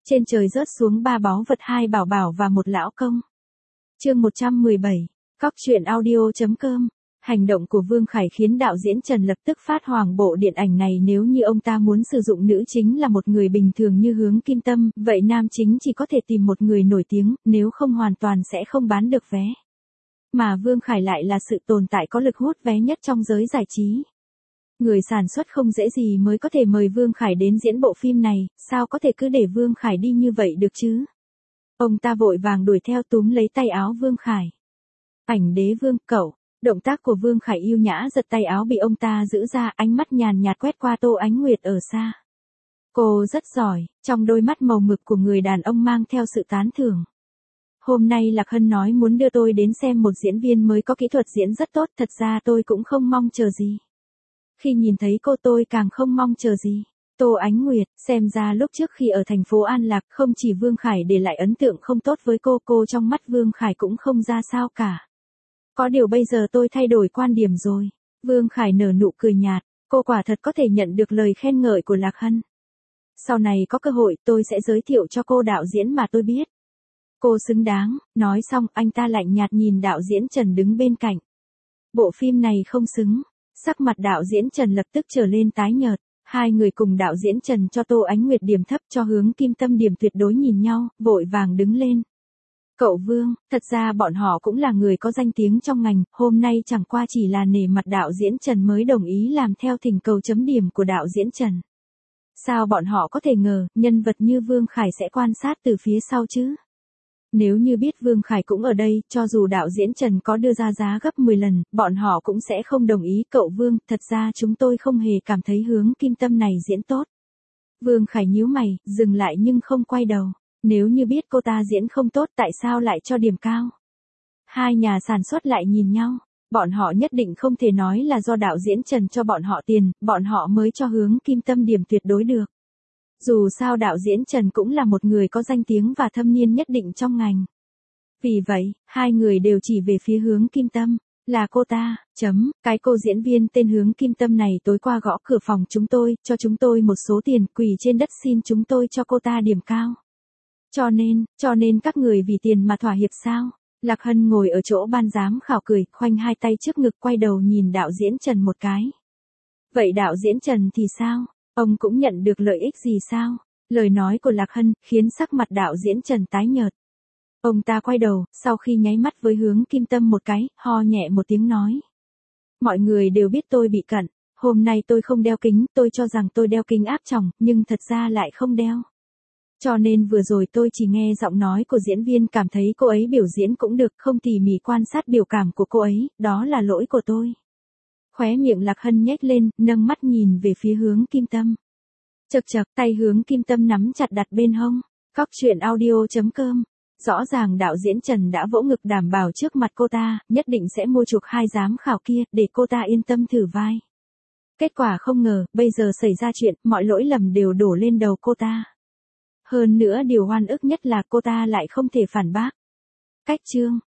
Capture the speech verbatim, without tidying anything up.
Trên trời rớt xuống ba báu vật, hai bảo bảo và một lão công. Chương một trăm mười bảy. Cóc truyện audio.com. Hành động của Vương Khải khiến đạo diễn Trần lập tức phát hoảng. Bộ điện ảnh này nếu như ông ta muốn sử dụng nữ chính là một người bình thường như Hướng Kim Tâm, vậy nam chính chỉ có thể tìm một người nổi tiếng, nếu không hoàn toàn sẽ không bán được vé. Mà Vương Khải lại là sự tồn tại có lực hút vé nhất trong giới giải trí. Người sản xuất không dễ gì mới có thể mời Vương Khải đến diễn bộ phim này, sao có thể cứ để Vương Khải đi như vậy được chứ? Ông ta vội vàng đuổi theo túm lấy tay áo Vương Khải. Ảnh đế Vương, cậu. Động tác của Vương Khải yêu nhã giật tay áo bị ông ta giữ ra, ánh mắt nhàn nhạt quét qua Tô Ánh Nguyệt ở xa. Cô rất giỏi, trong đôi mắt màu mực của người đàn ông mang theo sự tán thưởng. Hôm nay Lạc Hân nói muốn đưa tôi đến xem một diễn viên mới có kỹ thuật diễn rất tốt, thật ra tôi cũng không mong chờ gì. Khi nhìn thấy cô tôi càng không mong chờ gì. Tô Ánh Nguyệt, xem ra lúc trước khi ở thành phố An Lạc không chỉ Vương Khải để lại ấn tượng không tốt với cô, cô trong mắt Vương Khải cũng không ra sao cả. Có điều bây giờ tôi thay đổi quan điểm rồi. Vương Khải nở nụ cười nhạt, cô quả thật có thể nhận được lời khen ngợi của Lạc Hân. Sau này có cơ hội tôi sẽ giới thiệu cho cô đạo diễn mà tôi biết. Cô xứng đáng, nói xong anh ta lạnh nhạt nhìn đạo diễn Trần đứng bên cạnh. Bộ phim này không xứng. Sắc mặt đạo diễn Trần lập tức trở lên tái nhợt. Hai người cùng đạo diễn Trần cho Tô Ánh Nguyệt điểm thấp, cho Hướng Kim Tâm điểm tuyệt đối nhìn nhau, vội vàng đứng lên. Cậu Vương, thật ra bọn họ cũng là người có danh tiếng trong ngành, hôm nay chẳng qua chỉ là nể mặt đạo diễn Trần mới đồng ý làm theo thỉnh cầu chấm điểm của đạo diễn Trần. Sao bọn họ có thể ngờ, nhân vật như Vương Khải sẽ quan sát từ phía sau chứ? Nếu như biết Vương Khải cũng ở đây, cho dù đạo diễn Trần có đưa ra giá gấp mười lần, bọn họ cũng sẽ không đồng ý. Cậu Vương, thật ra chúng tôi không hề cảm thấy Hướng Kim Tâm này diễn tốt. Vương Khải nhíu mày, dừng lại nhưng không quay đầu. Nếu như biết cô ta diễn không tốt tại sao lại cho điểm cao? Hai nhà sản xuất lại nhìn nhau. Bọn họ nhất định không thể nói là do đạo diễn Trần cho bọn họ tiền, bọn họ mới cho Hướng Kim Tâm điểm tuyệt đối được. Dù sao đạo diễn Trần cũng là một người có danh tiếng và thâm niên nhất định trong ngành. Vì vậy, hai người đều chỉ về phía Hướng Kim Tâm. Là cô ta, chấm, cái cô diễn viên tên Hướng Kim Tâm này tối qua gõ cửa phòng chúng tôi, cho chúng tôi một số tiền, quỳ trên đất xin chúng tôi cho cô ta điểm cao. Cho nên, cho nên các người vì tiền mà thỏa hiệp sao? Lạc Hân ngồi ở chỗ ban giám khảo cười, khoanh hai tay trước ngực quay đầu nhìn đạo diễn Trần một cái. Vậy đạo diễn Trần thì sao? Ông cũng nhận được lợi ích gì sao? Lời nói của Lạc Hân khiến sắc mặt đạo diễn Trần tái nhợt. Ông ta quay đầu, sau khi nháy mắt với Hướng Kim Tâm một cái, ho nhẹ một tiếng nói. Mọi người đều biết tôi bị cận, hôm nay tôi không đeo kính, tôi cho rằng tôi đeo kính áp tròng, nhưng thật ra lại không đeo. Cho nên vừa rồi tôi chỉ nghe giọng nói của diễn viên cảm thấy cô ấy biểu diễn cũng được, không tỉ mỉ quan sát biểu cảm của cô ấy, đó là lỗi của tôi. Khóe miệng Lạc Hân nhếch lên, nâng mắt nhìn về phía Hướng Kim Tâm. Chậc chậc, tay Hướng Kim Tâm nắm chặt đặt bên hông. Cóc truyện audio.com. Rõ ràng đạo diễn Trần đã vỗ ngực đảm bảo trước mặt cô ta, nhất định sẽ mua chuộc hai giám khảo kia, để cô ta yên tâm thử vai. Kết quả không ngờ, bây giờ xảy ra chuyện, mọi lỗi lầm đều đổ lên đầu cô ta. Hơn nữa điều oan ức nhất là cô ta lại không thể phản bác. Cách chương.